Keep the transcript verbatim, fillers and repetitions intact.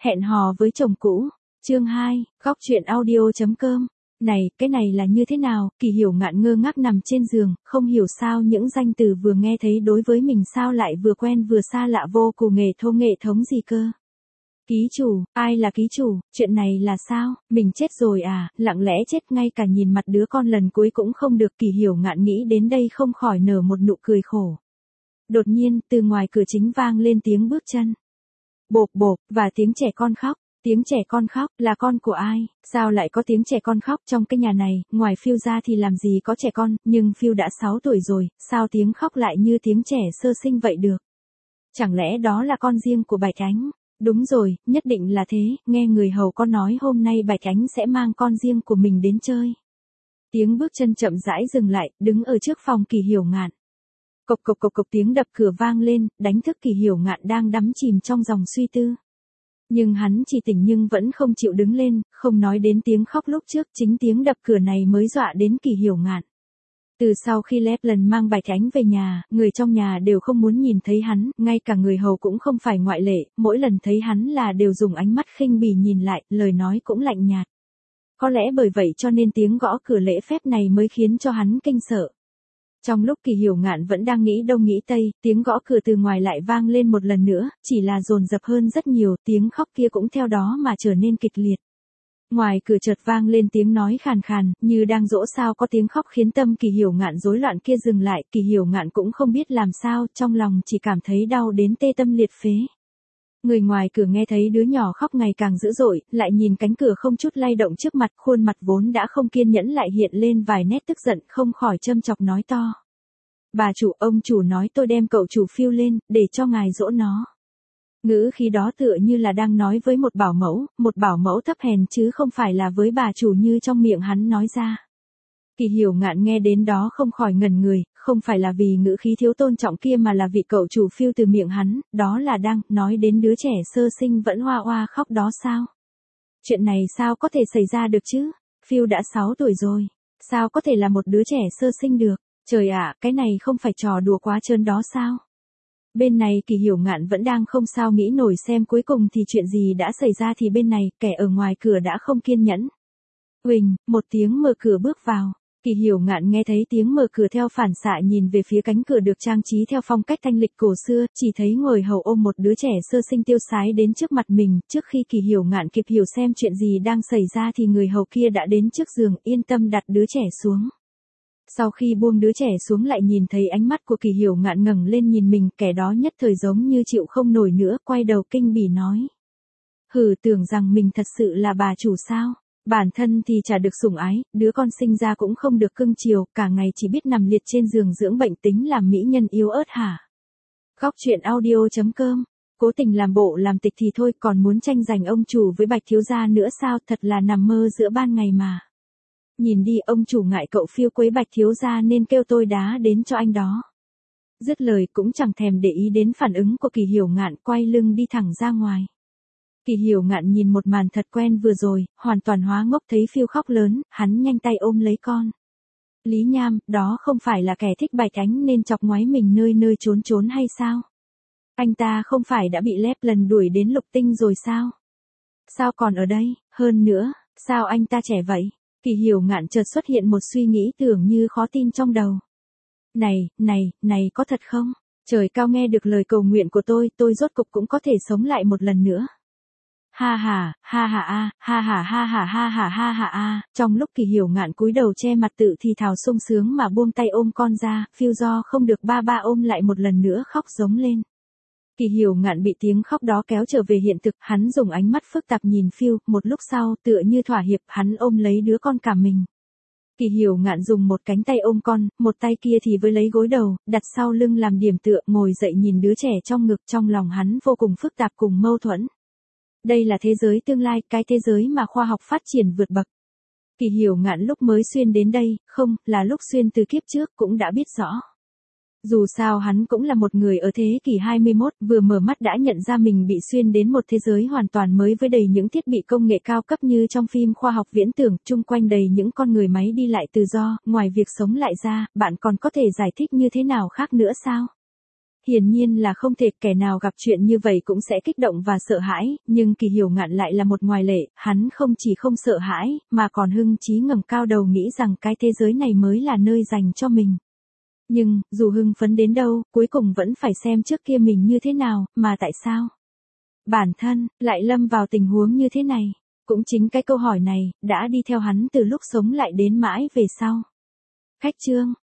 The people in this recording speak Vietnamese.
Hẹn hò với chồng cũ. Chương hai, góc truyện audio chấm com. Này, cái này là như thế nào? Kỳ Hiểu Ngạn ngơ ngác nằm trên giường, không hiểu sao những danh từ vừa nghe thấy đối với mình sao lại vừa quen vừa xa lạ vô cùng, nghề thô nghệ thống gì cơ. Ký chủ, ai là ký chủ, chuyện này là sao, mình chết rồi à, lặng lẽ chết ngay cả nhìn mặt đứa con lần cuối cũng không được. Kỳ Hiểu Ngạn nghĩ đến đây không khỏi nở một nụ cười khổ. Đột nhiên, từ ngoài cửa chính vang lên tiếng bước chân. Bộp bộp, và tiếng trẻ con khóc. Tiếng trẻ con khóc, là con của ai? Sao lại có tiếng trẻ con khóc trong cái nhà này, ngoài Phiêu ra thì làm gì có trẻ con, nhưng Phiêu đã sáu tuổi rồi, sao tiếng khóc lại như tiếng trẻ sơ sinh vậy được? Chẳng lẽ đó là con riêng của Bạch Ánh? Đúng rồi, nhất định là thế, nghe người hầu con nói hôm nay Bạch Ánh sẽ mang con riêng của mình đến chơi. Tiếng bước chân chậm rãi dừng lại, đứng ở trước phòng Kỳ Hiểu Ngạn. Cộc cộc cộc cộc tiếng đập cửa vang lên, đánh thức Kỳ Hiểu Ngạn đang đắm chìm trong dòng suy tư. Nhưng hắn chỉ tỉnh nhưng vẫn không chịu đứng lên, không nói đến tiếng khóc lúc trước, chính tiếng đập cửa này mới dọa đến Kỳ Hiểu Ngạn. Từ sau khi Lép lần mang Bạch Ánh về nhà, người trong nhà đều không muốn nhìn thấy hắn, ngay cả người hầu cũng không phải ngoại lệ, mỗi lần thấy hắn là đều dùng ánh mắt khinh bỉ nhìn lại, lời nói cũng lạnh nhạt. Có lẽ bởi vậy cho nên tiếng gõ cửa lễ phép này mới khiến cho hắn kinh sợ. Trong lúc Kỳ Hiểu Ngạn vẫn đang nghĩ đông nghĩ tây, tiếng gõ cửa từ ngoài lại vang lên một lần nữa, chỉ là dồn dập hơn rất nhiều, tiếng khóc kia cũng theo đó mà trở nên kịch liệt. Ngoài cửa chợt vang lên tiếng nói khàn khàn, như đang dỗ sao có tiếng khóc khiến tâm Kỳ Hiểu Ngạn rối loạn kia dừng lại, Kỳ Hiểu Ngạn cũng không biết làm sao, trong lòng chỉ cảm thấy đau đến tê tâm liệt phế. Người ngoài cửa nghe thấy đứa nhỏ khóc ngày càng dữ dội, lại nhìn cánh cửa không chút lay động trước mặt, khuôn mặt vốn đã không kiên nhẫn lại hiện lên vài nét tức giận, không khỏi châm chọc nói to. Bà chủ, ông chủ nói tôi đem cậu chủ Phiêu lên, để cho ngài dỗ nó. Ngữ khí đó tựa như là đang nói với một bảo mẫu, một bảo mẫu thấp hèn chứ không phải là với bà chủ như trong miệng hắn nói ra. Kỳ Hiểu Ngạn nghe đến đó không khỏi ngẩn người, không phải là vì ngữ khí thiếu tôn trọng kia mà là vì cậu chủ Phiêu từ miệng hắn, đó là đang nói đến đứa trẻ sơ sinh vẫn oa oa khóc đó sao? Chuyện này sao có thể xảy ra được chứ? Phiêu đã sáu tuổi rồi, sao có thể là một đứa trẻ sơ sinh được? Trời ạ, cái này không phải trò đùa quá trơn đó sao? Bên này Kỳ Hiểu Ngạn vẫn đang không sao nghĩ nổi xem cuối cùng thì chuyện gì đã xảy ra thì bên này, kẻ ở ngoài cửa đã không kiên nhẫn. Huỳnh, một tiếng mở cửa bước vào. Kỳ Hiểu Ngạn nghe thấy tiếng mở cửa theo phản xạ nhìn về phía cánh cửa được trang trí theo phong cách thanh lịch cổ xưa, chỉ thấy người hầu ôm một đứa trẻ sơ sinh tiêu sái đến trước mặt mình, trước khi Kỳ Hiểu Ngạn kịp hiểu xem chuyện gì đang xảy ra thì người hầu kia đã đến trước giường, yên tâm đặt đứa trẻ xuống. Sau khi buông đứa trẻ xuống lại nhìn thấy ánh mắt của Kỳ Hiểu Ngạn ngẩng lên nhìn mình, kẻ đó nhất thời giống như chịu không nổi nữa, quay đầu kinh bỉ nói. Hừ, tưởng rằng mình thật sự là bà chủ sao? Bản thân thì chả được sủng ái, đứa con sinh ra cũng không được cưng chiều, cả ngày chỉ biết nằm liệt trên giường dưỡng bệnh tính làm mỹ nhân yếu ớt hả? Góc truyện audio chấm com. Cố tình làm bộ làm tịch thì thôi, còn muốn tranh giành ông chủ với Bạch thiếu gia nữa sao, thật là nằm mơ giữa ban ngày mà. Nhìn đi, ông chủ ngại cậu Phiêu quấy Bạch thiếu gia nên kêu tôi đá đến cho anh đó. Dứt lời cũng chẳng thèm để ý đến phản ứng của Kỳ Hiểu Ngạn, quay lưng đi thẳng ra ngoài. Kỳ Hiểu Ngạn nhìn một màn thật quen vừa rồi, hoàn toàn hóa ngốc, thấy Phiêu khóc lớn, hắn nhanh tay ôm lấy con. Lý Nham, đó không phải là kẻ thích Bạch Ánh nên chọc ngoáy mình nơi nơi trốn trốn hay sao? Anh ta không phải đã bị Lép lần đuổi đến Lục Tinh rồi sao? Sao còn ở đây, hơn nữa, sao anh ta trẻ vậy? Kỳ Hiểu Ngạn chợt xuất hiện một suy nghĩ tưởng như khó tin trong đầu. Này, này, này có thật không? Trời cao, nghe được lời cầu nguyện của tôi, tôi rốt cục cũng có thể sống lại một lần nữa. Ha ha, ha ha a, ha ha ha ha ha ha ha ha a, trong lúc Kỳ Hiểu Ngạn cúi đầu che mặt tự thì thào sung sướng mà buông tay ôm con ra, Phiêu do không được ba ba ôm lại một lần nữa khóc giống lên. Kỳ Hiểu Ngạn bị tiếng khóc đó kéo trở về hiện thực, hắn dùng ánh mắt phức tạp nhìn Phiêu, một lúc sau, tựa như thỏa hiệp, hắn ôm lấy đứa con cả mình. Kỳ Hiểu Ngạn dùng một cánh tay ôm con, một tay kia thì với lấy gối đầu, đặt sau lưng làm điểm tựa, ngồi dậy nhìn đứa trẻ trong ngực, trong lòng hắn vô cùng phức tạp cùng mâu thuẫn. Đây là thế giới tương lai, cái thế giới mà khoa học phát triển vượt bậc. Kỳ Hiểu Ngạn lúc mới xuyên đến đây, không, là lúc xuyên từ kiếp trước cũng đã biết rõ. Dù sao hắn cũng là một người ở thế kỷ hai mươi mốt, vừa mở mắt đã nhận ra mình bị xuyên đến một thế giới hoàn toàn mới với đầy những thiết bị công nghệ cao cấp như trong phim khoa học viễn tưởng, chung quanh đầy những con người máy đi lại tự do, ngoài việc sống lại ra, bạn còn có thể giải thích như thế nào khác nữa sao? hiển nhiên là không thể, kẻ nào gặp chuyện như vậy cũng sẽ kích động và sợ hãi, nhưng Kỳ Hiểu Ngạn lại là một ngoại lệ, hắn không chỉ không sợ hãi, mà còn hưng chí ngẩng cao đầu nghĩ rằng cái thế giới này mới là nơi dành cho mình. Nhưng, dù hưng phấn đến đâu, cuối cùng vẫn phải xem trước kia mình như thế nào, mà tại sao bản thân lại lâm vào tình huống như thế này. Cũng chính cái câu hỏi này, đã đi theo hắn từ lúc sống lại đến mãi về sau. Khách chương